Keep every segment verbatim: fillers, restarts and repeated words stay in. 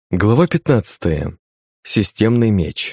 Глава пятнадцатая. Системный меч.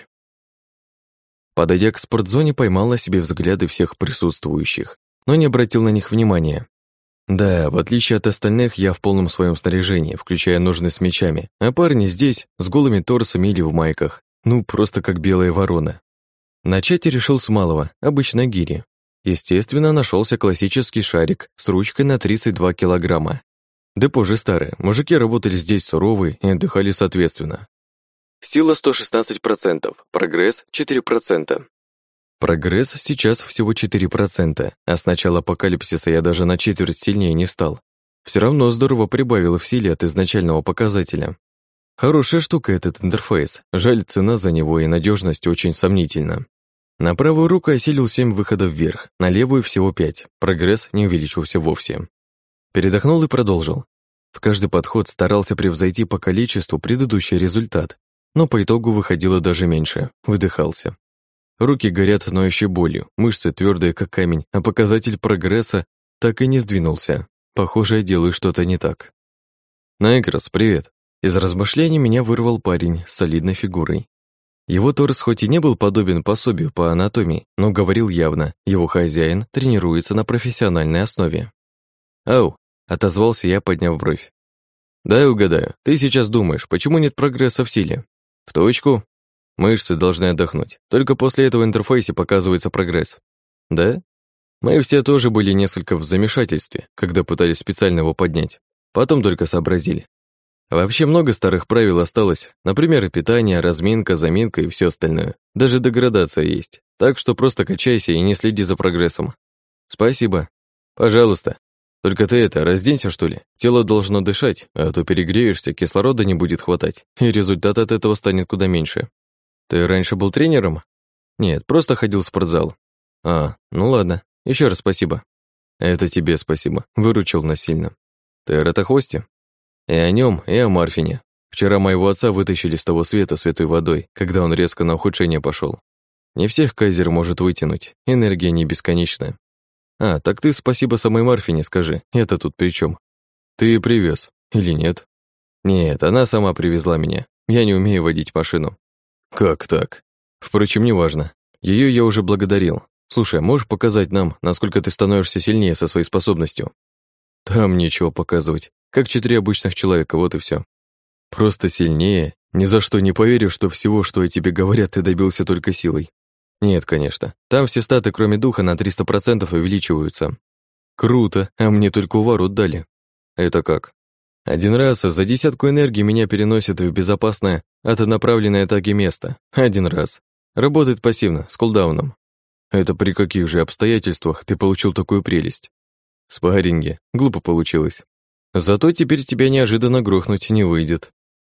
Подойдя к спортзоне, поймал на себе взгляды всех присутствующих, но не обратил на них внимания. Да, в отличие от остальных, я в полном своем снаряжении, включая ножны с мечами, а парни здесь, с голыми торсами или в майках, ну, просто как белая ворона. Начать я решил с малого, обычной гири. Естественно, нашелся классический шарик с ручкой на тридцать два килограмма. Депо же старое, мужики работали здесь суровые и отдыхали соответственно. Сила сто шестнадцать процентов, прогресс четыре процента. Прогресс сейчас всего четыре процента, а с начала апокалипсиса я даже на четверть сильнее не стал. Все равно здорово прибавило в силе от изначального показателя. Хорошая штука этот интерфейс, жаль, цена за него и надежность очень сомнительна. На правую руку осилил семь выходов вверх, на левую всего пять, прогресс не увеличился вовсе. Передохнул и продолжил. В каждый подход старался превзойти по количеству предыдущий результат, но по итогу выходило даже меньше, выдыхался. Руки горят ноющей болью, мышцы твердые как камень, а показатель прогресса так и не сдвинулся. Похоже, я делаю что-то не так. «Найкрос, привет!» Из размышлений меня вырвал парень с солидной фигурой. Его торс хоть и не был подобен пособию по анатомии, но говорил явно, его хозяин тренируется на профессиональной основе. «Ау!» — отозвался я, подняв бровь. «Дай угадаю, ты сейчас думаешь, почему нет прогресса в силе?» «В точку. Мышцы должны отдохнуть. Только после этого в интерфейсе показывается прогресс». «Да?» Мы все тоже были несколько в замешательстве, когда пытались специально его поднять. Потом только сообразили. Вообще много старых правил осталось, например, питание, разминка, заминка и все остальное. Даже деградация есть. Так что просто качайся и не следи за прогрессом. «Спасибо. Пожалуйста. Только ты это, разденься, что ли? Тело должно дышать, а то перегреешься, кислорода не будет хватать, и результат от этого станет куда меньше. Ты раньше был тренером? Нет, просто ходил в спортзал. А, ну ладно, еще раз спасибо. Это тебе спасибо, выручил нас сильно. Ты о Ратохвосте? И о нем, и о Марфине. Вчера моего отца вытащили с того света святой водой, когда он резко на ухудшение пошел. Не всех кайзер может вытянуть, энергия не бесконечная. А, так ты спасибо самой Марфине скажи, это тут при чем? Ты привез или нет? Нет, она сама привезла меня, я не умею водить машину. Как так? Впрочем, неважно, ее я уже благодарил. Слушай, можешь показать нам, насколько ты становишься сильнее со своей способностью? Там нечего показывать, как четыре обычных человека, вот и все. Просто сильнее, ни за что не поверю, что всего, что о тебе говорят, ты добился только силой. Нет, конечно. Там все статы, кроме духа, на триста процентов увеличиваются. Круто, а мне только уворот дали. Это как? Один раз за десятку энергии меня переносят в безопасное от направленной атаки место. Один раз. Работает пассивно, с кулдауном. Это при каких же обстоятельствах ты получил такую прелесть? Спарринги. Глупо получилось. Зато теперь тебя неожиданно грохнуть не выйдет.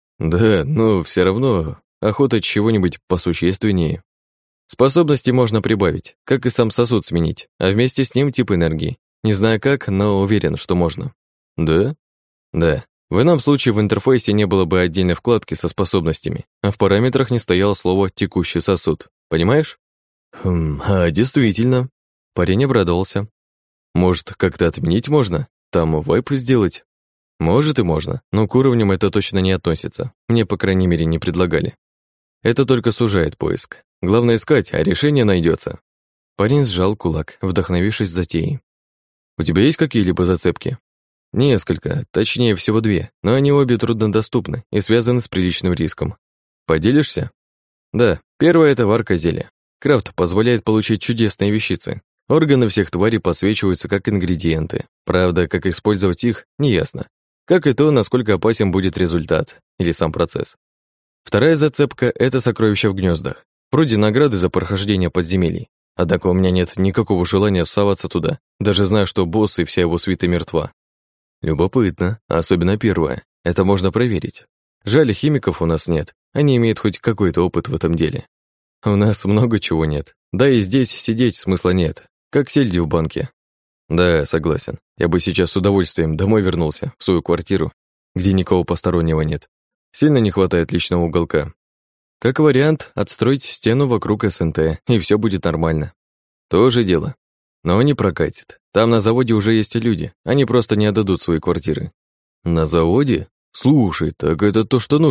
Да, но все равно охота чего-нибудь посущественнее. Способности можно прибавить, как и сам сосуд сменить, а вместе с ним тип энергии. Не знаю как, но уверен, что можно. Да? Да. В ином случае в интерфейсе не было бы отдельной вкладки со способностями, а в параметрах не стояло слово «текущий сосуд». Понимаешь? Хм, а действительно. Парень обрадовался. Может, как-то отменить можно? Там вайп сделать? Может и можно, но к уровням это точно не относится. Мне, по крайней мере, не предлагали. Это только сужает поиск. Главное искать, а решение найдется. Парень сжал кулак, вдохновившись затеей. У тебя есть какие-либо зацепки? Несколько, точнее всего две, но они обе труднодоступны и связаны с приличным риском. Поделишься? Да, первое — это варка зелья. Крафт позволяет получить чудесные вещицы. Органы всех тварей подсвечиваются как ингредиенты. Правда, как использовать их, неясно. Как и то, насколько опасен будет результат или сам процесс. Вторая зацепка — это сокровища в гнездах. Вроде награды за прохождение подземелий. Однако у меня нет никакого желания соваться туда, даже зная, что босс и вся его свита мертва. Любопытно, особенно первое. Это можно проверить. Жаль, химиков у нас нет, они имеют хоть какой-то опыт в этом деле. У нас много чего нет, да и здесь сидеть смысла нет, как сельди в банке. Да, согласен, я бы сейчас с удовольствием домой вернулся, в свою квартиру, где никого постороннего нет. Сильно не хватает личного уголка. Как вариант, отстроить стену вокруг СНТ, и все будет нормально. То же дело. Но не прокатит. Там на заводе уже есть люди, они просто не отдадут свои квартиры. На заводе? Слушай, так это то, что нужно.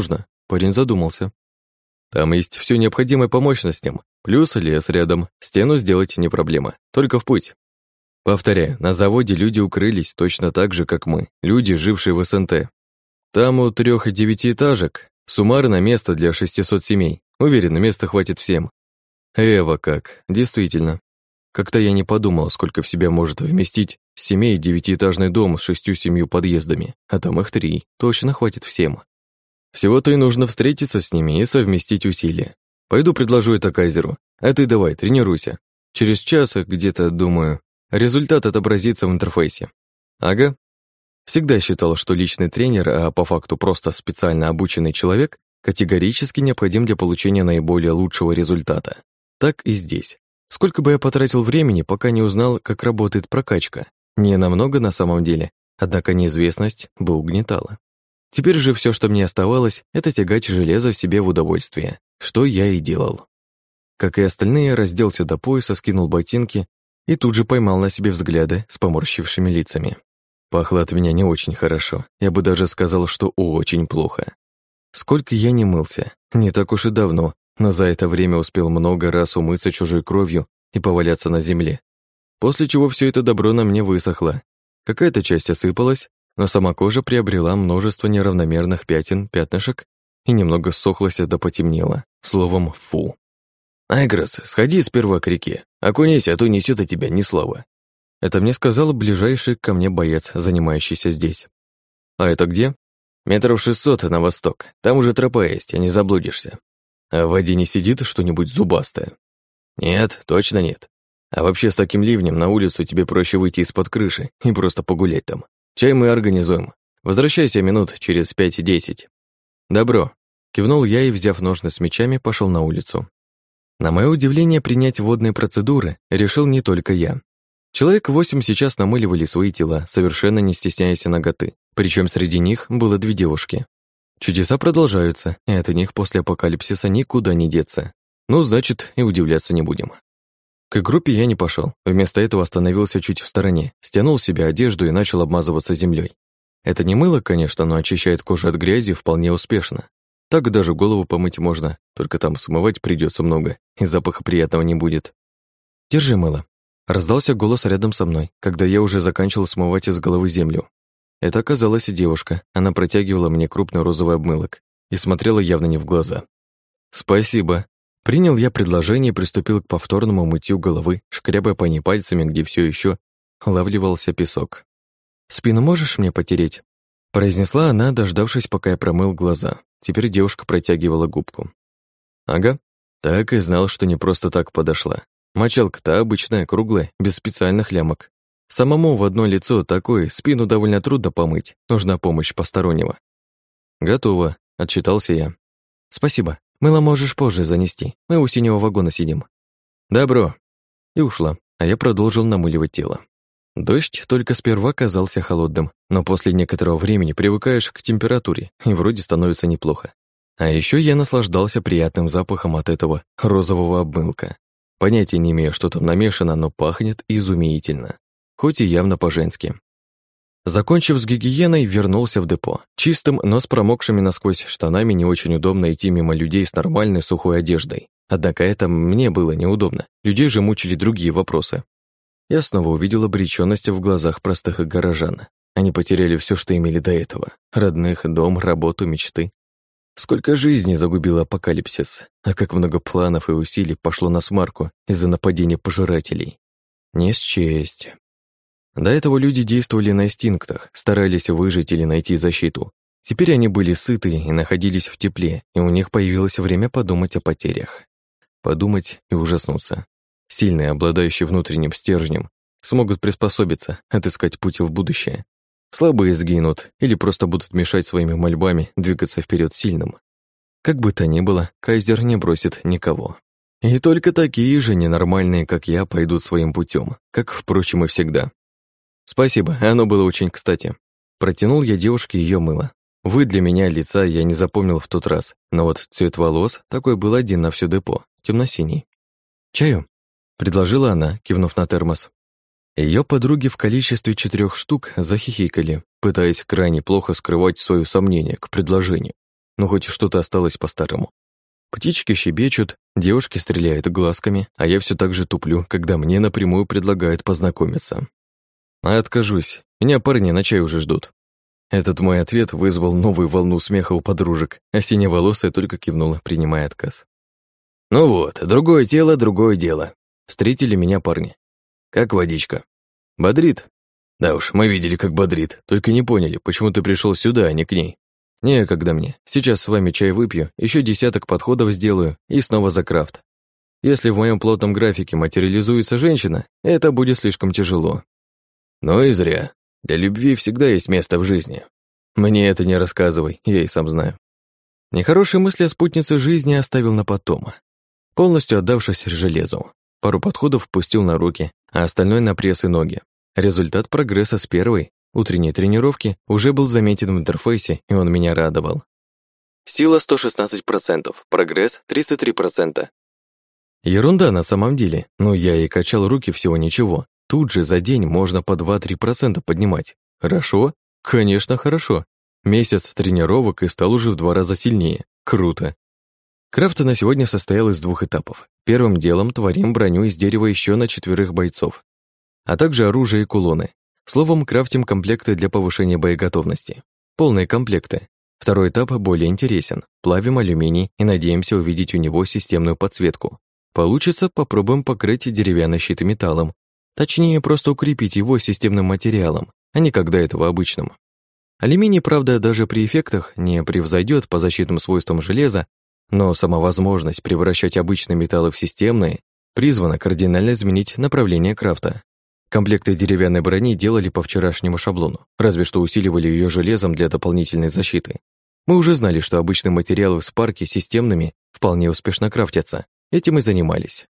парень задумался. Там есть все необходимое по мощностям, плюс лес рядом, стену сделать не проблема, только в путь. Повторяю, на заводе люди укрылись точно так же, как мы, люди, жившие в СНТ. Там у трех девятиэтажек суммарно место для шестисот семей. Уверен, места хватит всем. Эва как, действительно. Как-то я не подумал, сколько в себя может вместить семей девятиэтажный дом с шестью-семью подъездами, а там их три, точно хватит всем. Всего-то и нужно встретиться с ними и совместить усилия. Пойду предложу это Кайзеру, а ты давай, тренируйся. Через час где-то, думаю, результат отобразится в интерфейсе. Ага. Всегда считал, что личный тренер, а по факту просто специально обученный человек, категорически необходим для получения наиболее лучшего результата. Так и здесь. Сколько бы я потратил времени, пока не узнал, как работает прокачка. Не намного на самом деле, однако неизвестность бы угнетала. Теперь же все, что мне оставалось, это тягать железо в себе в удовольствие, что я и делал. Как и остальные, разделся до пояса, скинул ботинки и тут же поймал на себе взгляды с поморщившими лицами. Пахло от меня не очень хорошо, я бы даже сказал, что очень плохо. Сколько я не мылся, не так уж и давно, но за это время успел много раз умыться чужой кровью и поваляться на земле. После чего все это добро на мне высохло. Какая-то часть осыпалась, но сама кожа приобрела множество неравномерных пятен, пятнышек и немного ссохлась да потемнела. Словом, фу. «Айгрос, сходи сперва к реке, окунись, а то несет от тебя ни слова». Это мне сказал ближайший ко мне боец, занимающийся здесь. «А это где?» «Метров шестьсот на восток, там уже тропа есть, а не заблудишься». «А в воде не сидит что-нибудь зубастое?» «Нет, точно нет. А вообще с таким ливнем на улицу тебе проще выйти из-под крыши и просто погулять там. Чай мы организуем. Возвращайся минут через пять-десять». «Добро», — кивнул я и, взяв ножны с мечами, пошел на улицу. На мое удивление, принять водные процедуры решил не только я. Человек восемь сейчас намыливали свои тела, совершенно не стесняясь наготы, причем среди них было две девушки. Чудеса продолжаются, и от них после апокалипсиса никуда не деться. Ну, значит, и удивляться не будем. К группе я не пошел, вместо этого остановился чуть в стороне, стянул с себя одежду и начал обмазываться землей. Это не мыло, конечно, но очищает кожу от грязи вполне успешно. Так даже голову помыть можно, только там смывать придется много, и запаха приятного не будет. «Держи мыло». Раздался голос рядом со мной, когда я уже заканчивал смывать из головы землю. Это оказалась девушка, она протягивала мне крупный розовый обмылок и смотрела явно не в глаза. «Спасибо». Принял я предложение и приступил к повторному мытью головы, шкрябая по ней пальцами, где все еще лавливался песок. «Спину можешь мне потереть?» Произнесла она, дождавшись, пока я промыл глаза. Теперь девушка протягивала губку. «Ага». Так и знал, что не просто так подошла. Мочалка-то обычная, круглая, без специальных лямок. Самому в одно лицо такой, спину довольно трудно помыть, нужна помощь постороннего. «Готово», — отчитался я. «Спасибо. Мыло можешь позже занести, мы у синего вагона сидим». «Добро». И ушла, а я продолжил намыливать тело. Дождь только сперва казался холодным, но после некоторого времени привыкаешь к температуре, и вроде становится неплохо. А еще я наслаждался приятным запахом от этого розового обмылка. Понятия не имею, что там намешано, но пахнет изумительно. Хоть и явно по-женски. Закончив с гигиеной, вернулся в депо. Чистым, но с промокшими насквозь штанами не очень удобно идти мимо людей с нормальной сухой одеждой. Однако это мне было неудобно. Людей же мучили другие вопросы. Я снова увидел обречённость в глазах простых горожан. Они потеряли все, что имели до этого. Родных, дом, работу, мечты. Сколько жизней загубил апокалипсис, а как много планов и усилий пошло на смарку из-за нападения пожирателей. Не счесть. До этого люди действовали на инстинктах, старались выжить или найти защиту. Теперь они были сыты и находились в тепле, и у них появилось время подумать о потерях. Подумать и ужаснуться. Сильные, обладающие внутренним стержнем, смогут приспособиться, отыскать путь в будущее. Слабые сгинут или просто будут мешать своими мольбами двигаться вперед сильным. Как бы то ни было, Кайзер не бросит никого. И только такие же ненормальные, как я, пойдут своим путем, как, впрочем, и всегда. Спасибо, оно было очень кстати. Протянул я девушке ее мыло. Вы для меня лица я не запомнил в тот раз, но вот цвет волос такой был один на всё депо, темно-синий. «Чаю?» — предложила она, кивнув на термос. Ее подруги в количестве четырех штук захихикали, пытаясь крайне плохо скрывать свое сомнение к предложению. но хоть что-то осталось по-старому. Птички щебечут, девушки стреляют глазками, а я все так же туплю, когда мне напрямую предлагают познакомиться. А откажусь, меня парни на чай уже ждут. Этот мой ответ вызвал новую волну смеха у подружек, а синеволосая только кивнула, принимая отказ. «Ну вот, другое тело, другое дело», — встретили меня парни. «Как водичка?» «Бодрит?» «Да уж, мы видели, как бодрит, только не поняли, почему ты пришел сюда, а не к ней». «Некогда мне, сейчас с вами чай выпью, еще десяток подходов сделаю и снова за крафт. Если в моем плотном графике материализуется женщина, это будет слишком тяжело». «Ну и зря. Для любви всегда есть место в жизни. Мне это не рассказывай, я и сам знаю». Нехорошие мысли о спутнице жизни оставил на потом, полностью отдавшись железу. Пару подходов пустил на руки, а остальное на пресс и ноги. Результат прогресса с первой утренней тренировки уже был заметен в интерфейсе, и он меня радовал. Сила сто шестнадцать процентов, прогресс тридцать три процента. Ерунда на самом деле, но я и качал руки всего ничего. Тут же за день можно по два-три процента поднимать. Хорошо? Конечно, хорошо. Месяц тренировок и стал уже в два раза сильнее. Круто. Крафт на сегодня состоял из двух этапов. Первым делом творим броню из дерева еще на четверых бойцов, а также оружие и кулоны. Словом, крафтим комплекты для повышения боеготовности. Полные комплекты. Второй этап более интересен. Плавим алюминий и надеемся увидеть у него системную подсветку. Получится, попробуем покрыть деревянный щит металлом. Точнее, просто укрепить его системным материалом, а не как до этого обычным. Алюминий, правда, даже при эффектах не превзойдет по защитным свойствам железа, но сама возможность превращать обычные металлы в системные призвана кардинально изменить направление крафта. Комплекты деревянной брони делали по вчерашнему шаблону, разве что усиливали ее железом для дополнительной защиты. Мы уже знали, что обычные материалы в спарке системными вполне успешно крафтятся. Этим и занимались.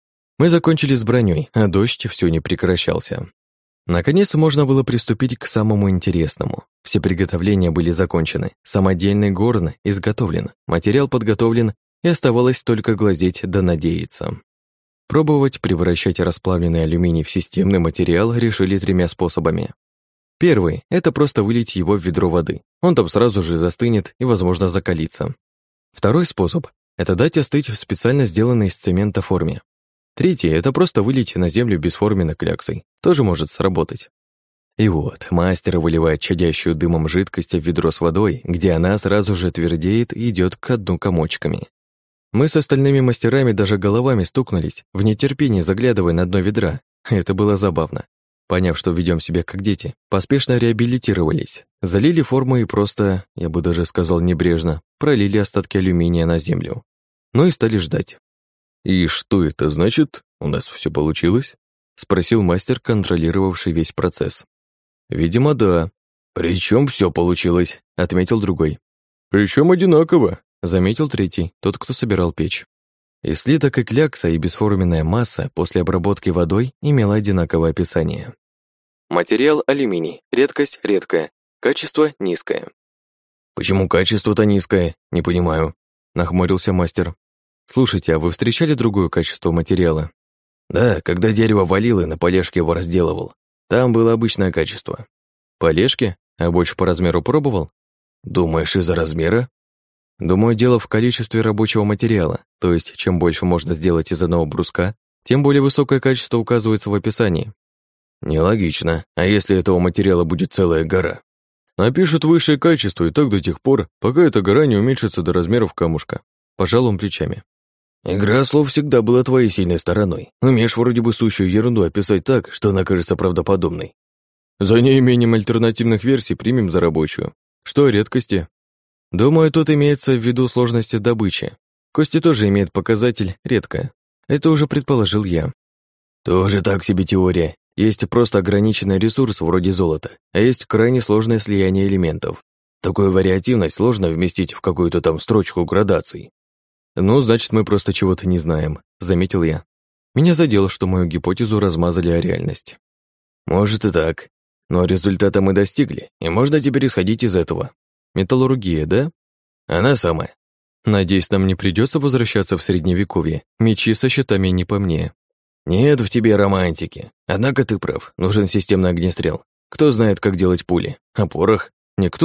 Мы закончили с броней, а дождь все не прекращался. Наконец можно было приступить к самому интересному. Все приготовления были закончены, самодельный горн изготовлен, материал подготовлен, и оставалось только глазеть да надеяться. Пробовать превращать расплавленный алюминий в системный материал решили тремя способами. Первый – это просто вылить его в ведро воды. Он там сразу же застынет и, возможно, закалится. Второй способ – это дать остыть в специально сделанной из цемента форме. Третий – это просто вылить на землю бесформенно кляксой. Тоже может сработать. И вот, мастер выливает чадящую дымом жидкость в ведро с водой, где она сразу же твердеет и идет ко дну комочками. Мы с остальными мастерами даже головами стукнулись, в нетерпении заглядывая на дно ведра. Это было забавно. Поняв, что ведем себя как дети, поспешно реабилитировались. Залили форму и просто, я бы даже сказал небрежно, пролили остатки алюминия на землю. Ну и стали ждать. «И что это значит? У нас все получилось?» — спросил мастер, контролировавший весь процесс. «Видимо, да. Причем все получилось», — отметил другой. «Причем одинаково», — заметил третий, тот, кто собирал печь. И слиток, и клякса, и бесформенная масса после обработки водой имела одинаковое описание. Материал алюминий, редкость редкая, качество низкое. «Почему качество-то низкое? Не понимаю», — нахмурился мастер. «Слушайте, а вы встречали другое качество материала?» «Да, когда дерево валил и на полежке его разделывал. Там было обычное качество». «Полежки? А больше по размеру пробовал?» «Думаешь, из-за размера?» «Думаю, дело в количестве рабочего материала, то есть чем больше можно сделать из одного бруска, тем более высокое качество указывается в описании». «Нелогично. А если этого материала будет целая гора?» «Напишут высшее качество, и так до тех пор, пока эта гора не уменьшится до размеров камушка». Пожал он плечами. «Игра слов всегда была твоей сильной стороной. Умеешь вроде бы сущую ерунду описать так, что она кажется правдоподобной». «За неимением альтернативных версий примем за рабочую. Что о редкости?» «Думаю, тут имеется в виду сложности добычи. Кости тоже имеют показатель «редко». Это уже предположил я». «Тоже так себе теория. Есть просто ограниченный ресурс вроде золота, а есть крайне сложное слияние элементов. Такую вариативность сложно вместить в какую-то там строчку градаций». «Ну, значит, мы просто чего-то не знаем», — заметил я. Меня задело, что мою гипотезу размазали о реальность. «Может и так. Но результата мы достигли, и можно теперь исходить из этого. Металлургия, да?» «Она самая». «Надеюсь, нам не придется возвращаться в Средневековье. Мечи со щитами не по мне». «Нет в тебе романтики. Однако ты прав, нужен системный огнестрел. Кто знает, как делать пули? А порох? Никто?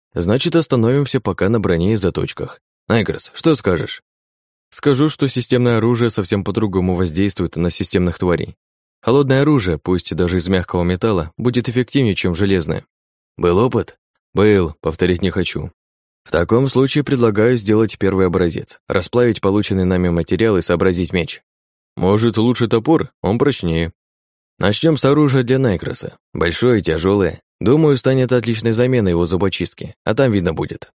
Значит, остановимся пока на броне и заточках. Найгрос, что скажешь? Скажу, что системное оружие совсем по-другому воздействует на системных тварей. Холодное оружие, пусть даже из мягкого металла, будет эффективнее, чем железное. Был опыт? Был, повторить не хочу. В таком случае предлагаю сделать первый образец, расплавить полученный нами материал и сообразить меч. Может, лучше топор? Он прочнее. Начнем с оружия для Найгроса. Большое и тяжелое. Думаю, станет отличной заменой его зубочистки, а там видно будет.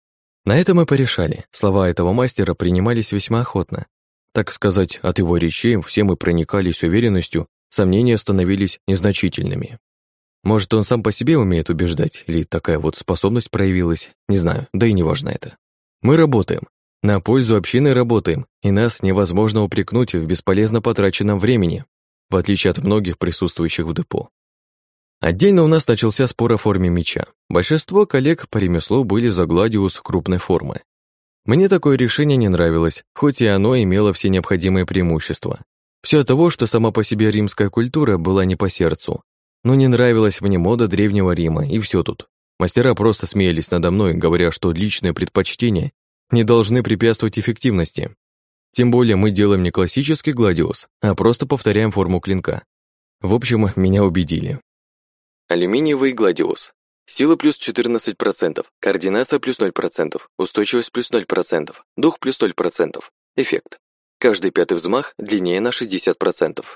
На это мы порешали. Слова этого мастера принимались весьма охотно. Так сказать, от его речей все мы проникались уверенностью, сомнения становились незначительными. Может, он сам по себе умеет убеждать, или такая вот способность проявилась, не знаю, да и не важно это. Мы работаем, на пользу общины работаем, и нас невозможно упрекнуть в бесполезно потраченном времени, в отличие от многих присутствующих в депо. Отдельно у нас начался спор о форме меча. Большинство коллег по ремеслу были за гладиус крупной формы. Мне такое решение не нравилось, хоть и оно имело все необходимые преимущества. Все от того, что сама по себе римская культура была не по сердцу. Но не нравилась мне мода Древнего Рима, и все тут. Мастера просто смеялись надо мной, говоря, что личные предпочтения не должны препятствовать эффективности. Тем более мы делаем не классический гладиус, а просто повторяем форму клинка. В общем, меня убедили. Алюминиевый гладиус. Сила плюс четырнадцать процентов, координация плюс ноль процентов, устойчивость плюс ноль процентов, дух плюс ноль процентов. Эффект. Каждый пятый взмах длиннее на шестьдесят процентов.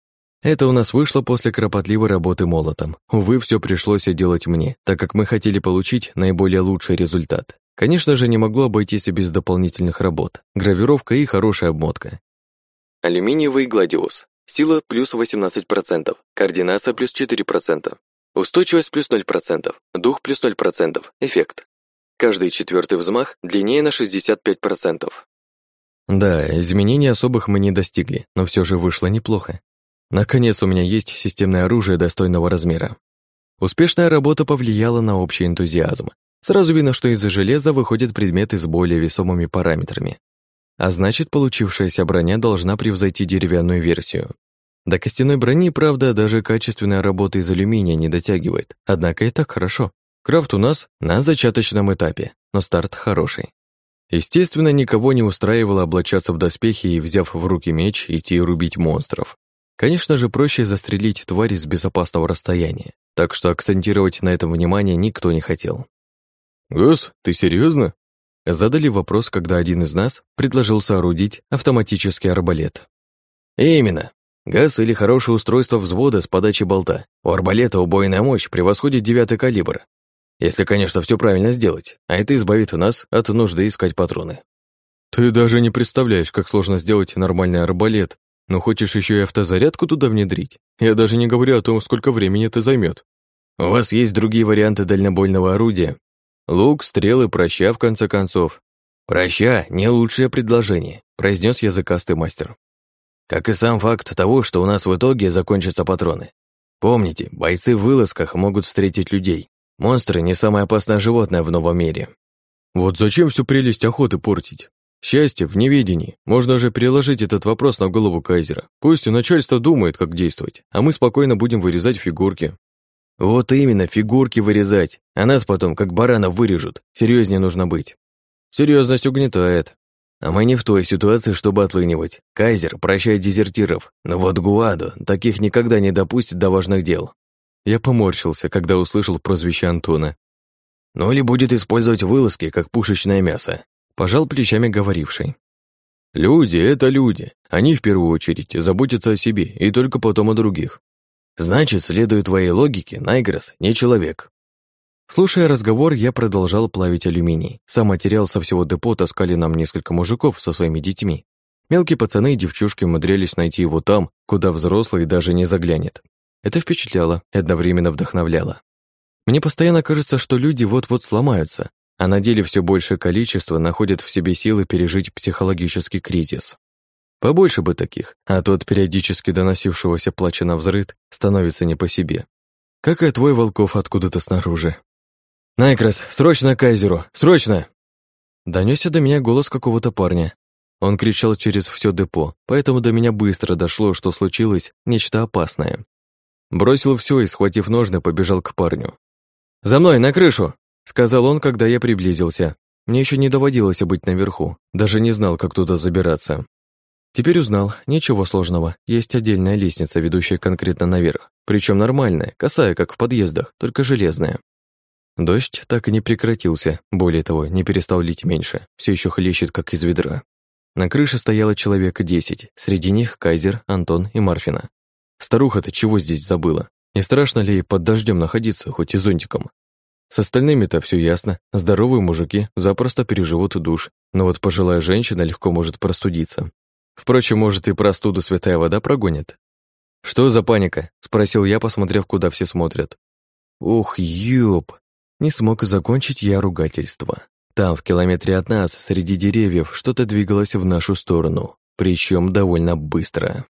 Это у нас вышло после кропотливой работы молотом. Увы, все пришлось делать мне, так как мы хотели получить наиболее лучший результат. Конечно же, не могло обойтись и без дополнительных работ. Гравировка и хорошая обмотка. Алюминиевый гладиус. Сила плюс восемнадцать процентов, координация плюс четыре процента. Устойчивость плюс ноль процентов, дух плюс ноль процентов. Эффект. Каждый четвертый взмах длиннее на шестьдесят пять процентов. Да, изменений особых мы не достигли, но все же вышло неплохо. Наконец у меня есть системное оружие достойного размера. Успешная работа повлияла на общий энтузиазм. Сразу видно, что из-за железа выходят предметы с более весомыми параметрами. А значит, получившаяся броня должна превзойти деревянную версию. До костяной брони, правда, даже качественная работа из алюминия не дотягивает, однако и так хорошо. Крафт у нас на зачаточном этапе, но старт хороший. Естественно, никого не устраивало облачаться в доспехи и, взяв в руки меч, идти рубить монстров. Конечно же, проще застрелить твари с безопасного расстояния, так что акцентировать на этом внимание никто не хотел. «Гос, ты серьезно? Задали вопрос, когда один из нас предложил соорудить автоматический арбалет. «Именно. Газ или хорошее устройство взвода с подачей болта. У арбалета убойная мощь превосходит девятый калибр. Если, конечно, все правильно сделать, а это избавит нас от нужды искать патроны». «Ты даже не представляешь, как сложно сделать нормальный арбалет, но хочешь еще и автозарядку туда внедрить? Я даже не говорю о том, сколько времени это займет. У вас есть другие варианты дальнобойного орудия? Лук, стрелы, проща, в конце концов». «Проща — не лучшее предложение», — произнес языкастый мастер. «Как и сам факт того, что у нас в итоге закончатся патроны. Помните, бойцы в вылазках могут встретить людей. Монстры — не самое опасное животное в новом мире». «Вот зачем всю прелесть охоты портить? Счастье в неведении. Можно же переложить этот вопрос на голову Кайзера. Пусть и начальство думает, как действовать, а мы спокойно будем вырезать фигурки». «Вот именно, фигурки вырезать, а нас потом, как баранов, вырежут. Серьезнее нужно быть». «Серьезность угнетает. А мы не в той ситуации, чтобы отлынивать. Кайзер прощает дезертиров, но вот Гуадо таких никогда не допустит до важных дел». Я поморщился, когда услышал прозвище Антона. «Ну или будет использовать вылазки, как пушечное мясо», пожал плечами говоривший. «Люди — это люди. Они в первую очередь заботятся о себе и только потом о других. Значит, следуя твоей логике, Найгрос не человек». Слушая разговор, я продолжал плавить алюминий. Сам материал со всего депо таскали нам несколько мужиков со своими детьми. Мелкие пацаны и девчушки умудрялись найти его там, куда взрослый даже не заглянет. Это впечатляло и одновременно вдохновляло. Мне постоянно кажется, что люди вот-вот сломаются, а на деле все большее количество находят в себе силы пережить психологический кризис. Побольше бы таких, а то от периодически доносившегося плача навзрыд становится не по себе. Как и твой Волков откуда-то снаружи. «Найгрос, срочно к Кайзеру! Срочно!» Донесся до меня голос какого-то парня. Он кричал через все депо, поэтому до меня быстро дошло, что случилось нечто опасное. Бросил все и, схватив ножны, побежал к парню. «За мной, на крышу!» сказал он, когда я приблизился. Мне еще не доводилось быть наверху, даже не знал, как туда забираться. Теперь узнал, ничего сложного, есть отдельная лестница, ведущая конкретно наверх, причем нормальная, косая, как в подъездах, только железная. Дождь так и не прекратился, более того, не перестал лить меньше, все еще хлещет, как из ведра. На крыше стояло человек десять, среди них Кайзер, Антон и Марфина. Старуха-то чего здесь забыла? Не страшно ли ей под дождем находиться, хоть и зонтиком? С остальными-то все ясно, здоровые мужики запросто переживут душ, но вот пожилая женщина легко может простудиться. Впрочем, может, и простуду святая вода прогонит. «Что за паника?» — спросил я, посмотрев, куда все смотрят. «Ух, ёб!» Не смог закончить я ругательство. Там, в километре от нас, среди деревьев, что-то двигалось в нашу сторону, причем довольно быстро.